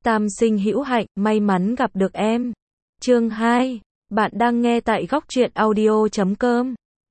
Tam sinh hữu hạnh, may mắn gặp được em. Chương 2. Bạn đang nghe tại góc truyện audio.com.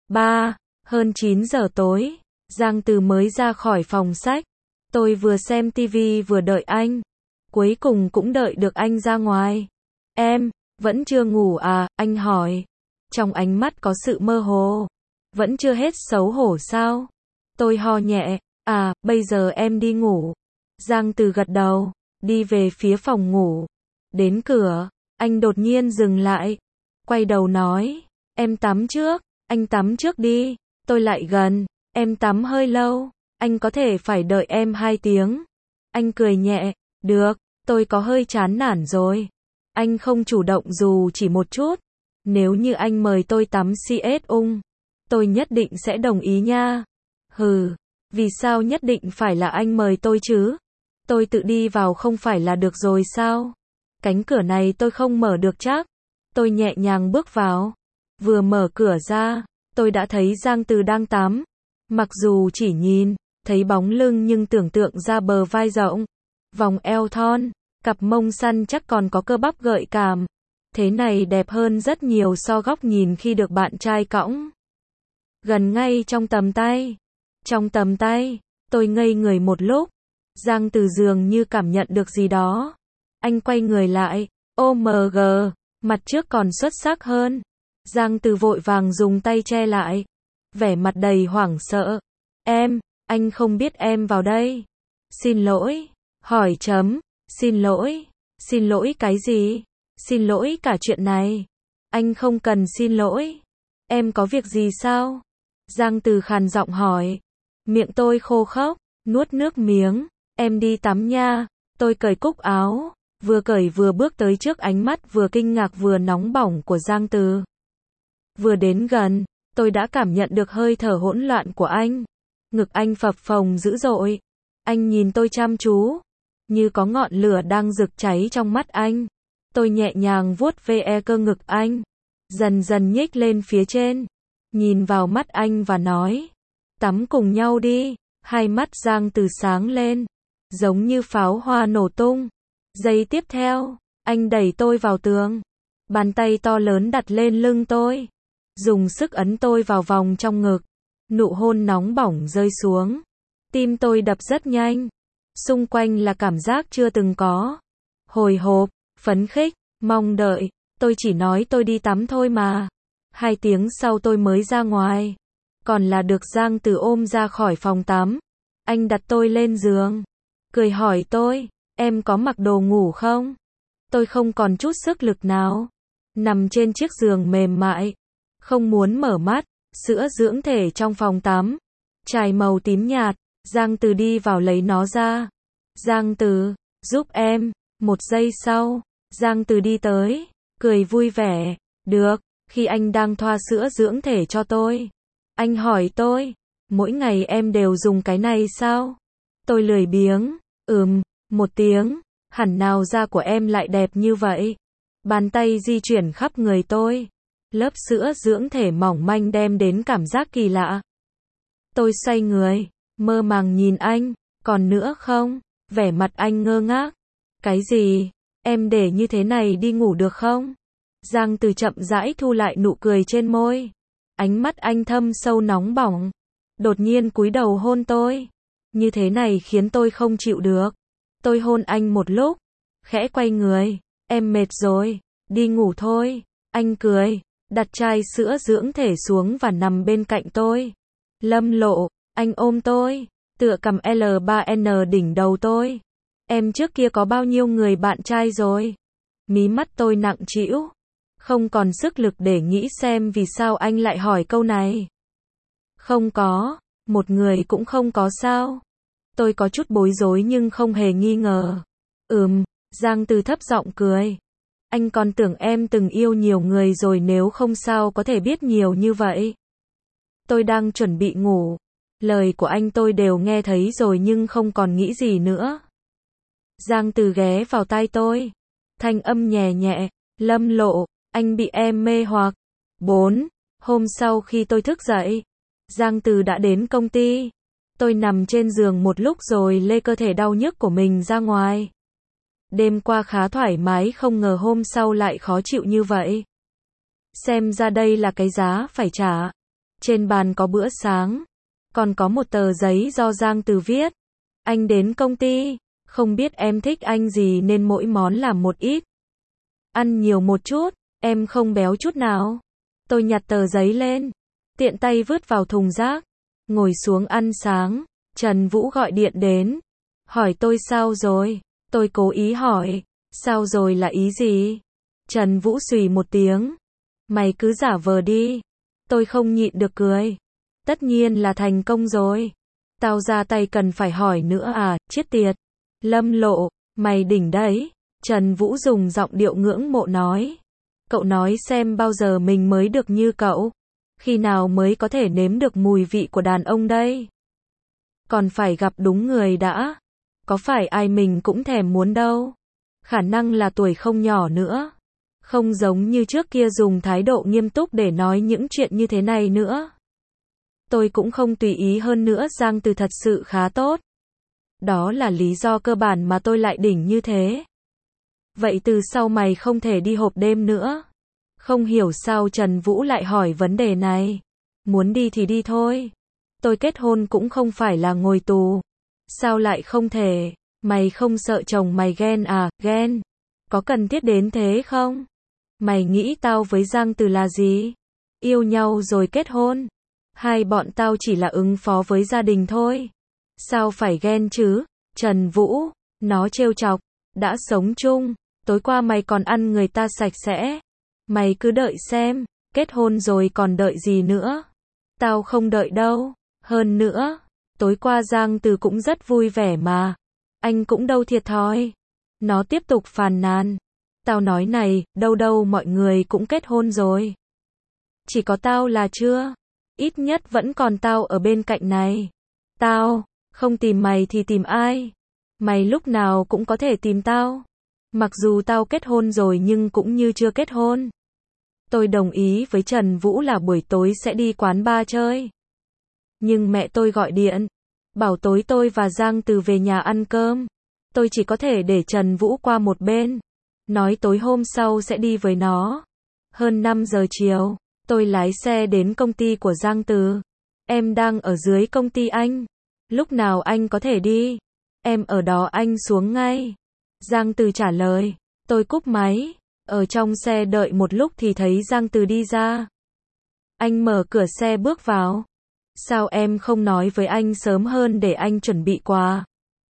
3. Hơn 9 giờ tối, Giang Từ mới ra khỏi phòng sách. Tôi vừa xem tivi vừa đợi anh. Cuối cùng cũng đợi được anh ra ngoài. Em, vẫn chưa ngủ à? Anh hỏi. Trong ánh mắt có sự mơ hồ. Vẫn chưa hết xấu hổ sao? Tôi ho nhẹ. À, bây giờ em đi ngủ. Giang Từ gật đầu, đi về phía phòng ngủ. Đến cửa, anh đột nhiên dừng lại. Quay đầu nói, em tắm trước. Anh tắm trước đi. Tôi lại gần, em tắm hơi lâu. Anh có thể phải đợi em 2 tiếng. Anh cười nhẹ, được, tôi có hơi chán nản rồi. Anh không chủ động dù chỉ một chút. Nếu như anh mời tôi tắm CS ung, tôi nhất định sẽ đồng ý nha. Hừ, vì sao nhất định phải là anh mời tôi chứ? Tôi tự đi vào không phải là được rồi sao? Cánh cửa này tôi không mở được chắc. Tôi nhẹ nhàng bước vào. Vừa mở cửa ra, tôi đã thấy Giang Từ đang tắm. Mặc dù chỉ nhìn, thấy bóng lưng nhưng tưởng tượng ra bờ vai rộng, vòng eo thon, cặp mông săn chắc còn có cơ bắp gợi cảm. Thế này đẹp hơn rất nhiều so góc nhìn khi được bạn trai cõng gần ngay trong tầm tay. Trong tầm tay, tôi ngây người một lúc. Giang Từ dường như cảm nhận được gì đó. Anh quay người lại. OMG, mặt trước còn xuất sắc hơn. Giang Từ vội vàng dùng tay che lại, vẻ mặt đầy hoảng sợ. Em, anh không biết em vào đây. Xin lỗi. Hỏi chấm. Xin lỗi. Xin lỗi cái gì? Xin lỗi cả chuyện này. Anh không cần xin lỗi. Em có việc gì sao? Giang Từ khàn giọng hỏi. Miệng tôi khô khốc, nuốt nước miếng. Em đi tắm nha. Tôi cởi cúc áo, vừa cởi vừa bước tới trước ánh mắt vừa kinh ngạc vừa nóng bỏng của Giang Từ. Vừa đến gần, tôi đã cảm nhận được hơi thở hỗn loạn của anh. Ngực anh phập phồng dữ dội. Anh nhìn tôi chăm chú, như có ngọn lửa đang rực cháy trong mắt anh. Tôi nhẹ nhàng vuốt ve cơ ngực anh, dần dần nhích lên phía trên, nhìn vào mắt anh và nói, tắm cùng nhau đi. Hai mắt Giang Từ sáng lên, giống như pháo hoa nổ tung. Giây tiếp theo, anh đẩy tôi vào tường, bàn tay to lớn đặt lên lưng tôi, dùng sức ấn tôi vào vòng trong ngực. Nụ hôn nóng bỏng rơi xuống. Tim tôi đập rất nhanh. Xung quanh là cảm giác chưa từng có. Hồi hộp, phấn khích, mong đợi. Tôi chỉ nói tôi đi tắm thôi mà. 2 tiếng sau tôi mới ra ngoài. Còn là được Giang Từ ôm ra khỏi phòng tắm. Anh đặt tôi lên giường, cười hỏi tôi, em có mặc đồ ngủ không? Tôi không còn chút sức lực nào. Nằm trên chiếc giường mềm mại, không muốn mở mắt. Sữa dưỡng thể trong phòng tắm, chai màu tím nhạt. Giang Từ đi vào lấy nó ra. Giang Từ, giúp em. 1 giây sau, Giang Từ đi tới, cười vui vẻ. Được. Khi anh đang thoa sữa dưỡng thể cho tôi, anh hỏi tôi, mỗi ngày em đều dùng cái này sao? Tôi lười biếng. 1 tiếng. Hẳn nào da của em lại đẹp như vậy? Bàn tay di chuyển khắp người tôi. Lớp sữa dưỡng thể mỏng manh đem đến cảm giác kỳ lạ. Tôi xoay người, mơ màng nhìn anh. Còn nữa không? Vẻ mặt anh ngơ ngác. Cái gì? Em để như thế này đi ngủ được không? Giang Từ chậm rãi thu lại nụ cười trên môi. Ánh mắt anh thâm sâu nóng bỏng. Đột nhiên cúi đầu hôn tôi. Như thế này khiến tôi không chịu được. Tôi hôn anh một lúc, khẽ quay người. Em mệt rồi, đi ngủ thôi. Anh cười, đặt chai sữa dưỡng thể xuống và nằm bên cạnh tôi. Lâm Lộ, anh ôm tôi, tựa cầm L3N đỉnh đầu tôi. Em trước kia có bao nhiêu người bạn trai rồi? Mí mắt tôi nặng trĩu, không còn sức lực để nghĩ xem vì sao anh lại hỏi câu này. Không có, một người cũng không có sao? Tôi có chút bối rối nhưng không hề nghi ngờ. Giang Từ thấp giọng cười. Anh còn tưởng em từng yêu nhiều người rồi, nếu không sao có thể biết nhiều như vậy. Tôi đang chuẩn bị ngủ. Lời của anh tôi đều nghe thấy rồi nhưng không còn nghĩ gì nữa. Giang Từ ghé vào tai tôi. Thanh âm nhẹ nhẹ. Lâm Lộ, anh bị em mê hoặc. 4. Hôm sau khi tôi thức dậy, Giang Từ đã đến công ty. Tôi nằm trên giường một lúc rồi lê cơ thể đau nhức của mình ra ngoài. Đêm qua khá thoải mái không ngờ hôm sau lại khó chịu như vậy. Xem ra đây là cái giá phải trả. Trên bàn có bữa sáng, còn có một tờ giấy do Giang Từ viết. Anh đến công ty, không biết em thích anh gì nên mỗi món làm một ít. Ăn nhiều một chút, em không béo chút nào. Tôi nhặt tờ giấy lên, tiện tay vứt vào thùng rác, ngồi xuống ăn sáng. Trần Vũ gọi điện đến, hỏi tôi sao rồi. Tôi cố ý hỏi, sao rồi là ý gì? Trần Vũ xùy một tiếng, mày cứ giả vờ đi. Tôi không nhịn được cười. Tất nhiên là thành công rồi. Tao ra tay cần phải hỏi nữa à, chết tiệt. Lâm Lộ, mày đỉnh đấy. Trần Vũ dùng giọng điệu ngưỡng mộ nói. Cậu nói xem bao giờ mình mới được như cậu. Khi nào mới có thể nếm được mùi vị của đàn ông đây? Còn phải gặp đúng người đã. Có phải ai mình cũng thèm muốn đâu. Khả năng là tuổi không nhỏ nữa. Không giống như trước kia dùng thái độ nghiêm túc để nói những chuyện như thế này nữa. Tôi cũng không tùy ý hơn nữa, Giang Từ thật sự khá tốt. Đó là lý do cơ bản mà tôi lại đỉnh như thế. Vậy từ sau mày không thể đi hộp đêm nữa. Không hiểu sao Trần Vũ lại hỏi vấn đề này. Muốn đi thì đi thôi. Tôi kết hôn cũng không phải là ngồi tù. Sao lại không thể? Mày không sợ chồng mày ghen à? Ghen? Có cần thiết đến thế không? Mày nghĩ tao với Giang Từ là gì? Yêu nhau rồi kết hôn. Hai bọn tao chỉ là ứng phó với gia đình thôi. Sao phải ghen chứ? Trần Vũ, nó trêu chọc. Đã sống chung, tối qua mày còn ăn người ta sạch sẽ. Mày cứ đợi xem, kết hôn rồi còn đợi gì nữa? Tao không đợi đâu. Hơn nữa, tối qua Giang Từ cũng rất vui vẻ mà. Anh cũng đâu thiệt thòi. Nó tiếp tục phàn nàn. Tao nói này, đâu đâu mọi người cũng kết hôn rồi. Chỉ có tao là chưa. Ít nhất vẫn còn tao ở bên cạnh này. Tao, không tìm mày thì tìm ai? Mày lúc nào cũng có thể tìm tao. Mặc dù tao kết hôn rồi nhưng cũng như chưa kết hôn. Tôi đồng ý với Trần Vũ là buổi tối sẽ đi quán bar chơi. Nhưng mẹ tôi gọi điện, bảo tối tôi và Giang Từ về nhà ăn cơm. Tôi chỉ có thể để Trần Vũ qua một bên. Nói tối hôm sau sẽ đi với nó. Hơn 5 giờ chiều, tôi lái xe đến công ty của Giang Từ. Em đang ở dưới công ty anh. Lúc nào anh có thể đi? Em ở đó anh xuống ngay. Giang Từ trả lời. Tôi cúp máy. Ở trong xe đợi một lúc thì thấy Giang Từ đi ra. Anh mở cửa xe bước vào. Sao em không nói với anh sớm hơn để anh chuẩn bị quà?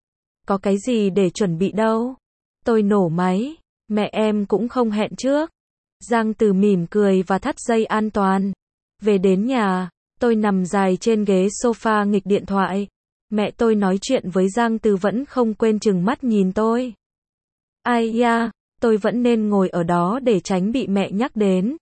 Có cái gì để chuẩn bị đâu. Tôi nổ máy. Mẹ em cũng không hẹn trước. Giang Từ mỉm cười và thắt dây an toàn. Về đến nhà, tôi nằm dài trên ghế sofa nghịch điện thoại. Mẹ tôi nói chuyện với Giang Từ vẫn không quên trừng mắt nhìn tôi. Ai da, tôi vẫn nên ngồi ở đó để tránh bị mẹ nhắc đến.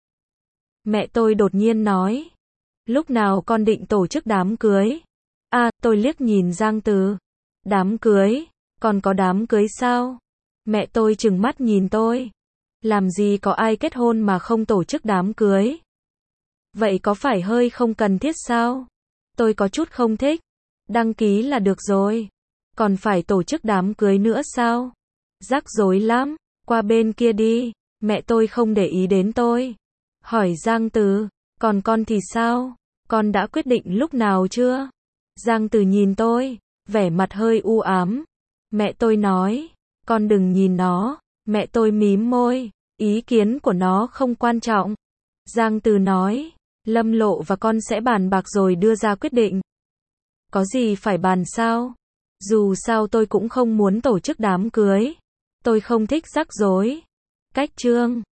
Mẹ tôi đột nhiên nói. Lúc nào con định tổ chức đám cưới? À, tôi liếc nhìn Giang Từ. Đám cưới? Còn có đám cưới sao? Mẹ tôi trừng mắt nhìn tôi. Làm gì có ai kết hôn mà không tổ chức đám cưới? Vậy có phải hơi không cần thiết sao? Tôi có chút không thích. Đăng ký là được rồi. Còn phải tổ chức đám cưới nữa sao? Rắc rối lắm. Qua bên kia đi. Mẹ tôi không để ý đến tôi. Hỏi Giang Từ, còn con thì sao? Con đã quyết định lúc nào chưa? Giang Từ nhìn tôi, vẻ mặt hơi u ám. Mẹ tôi nói, con đừng nhìn nó. Mẹ tôi mím môi, ý kiến của nó không quan trọng. Giang Từ nói, Lâm Lộ và con sẽ bàn bạc rồi đưa ra quyết định. Có gì phải bàn sao? Dù sao tôi cũng không muốn tổ chức đám cưới. Tôi không thích rắc rối. Cách chương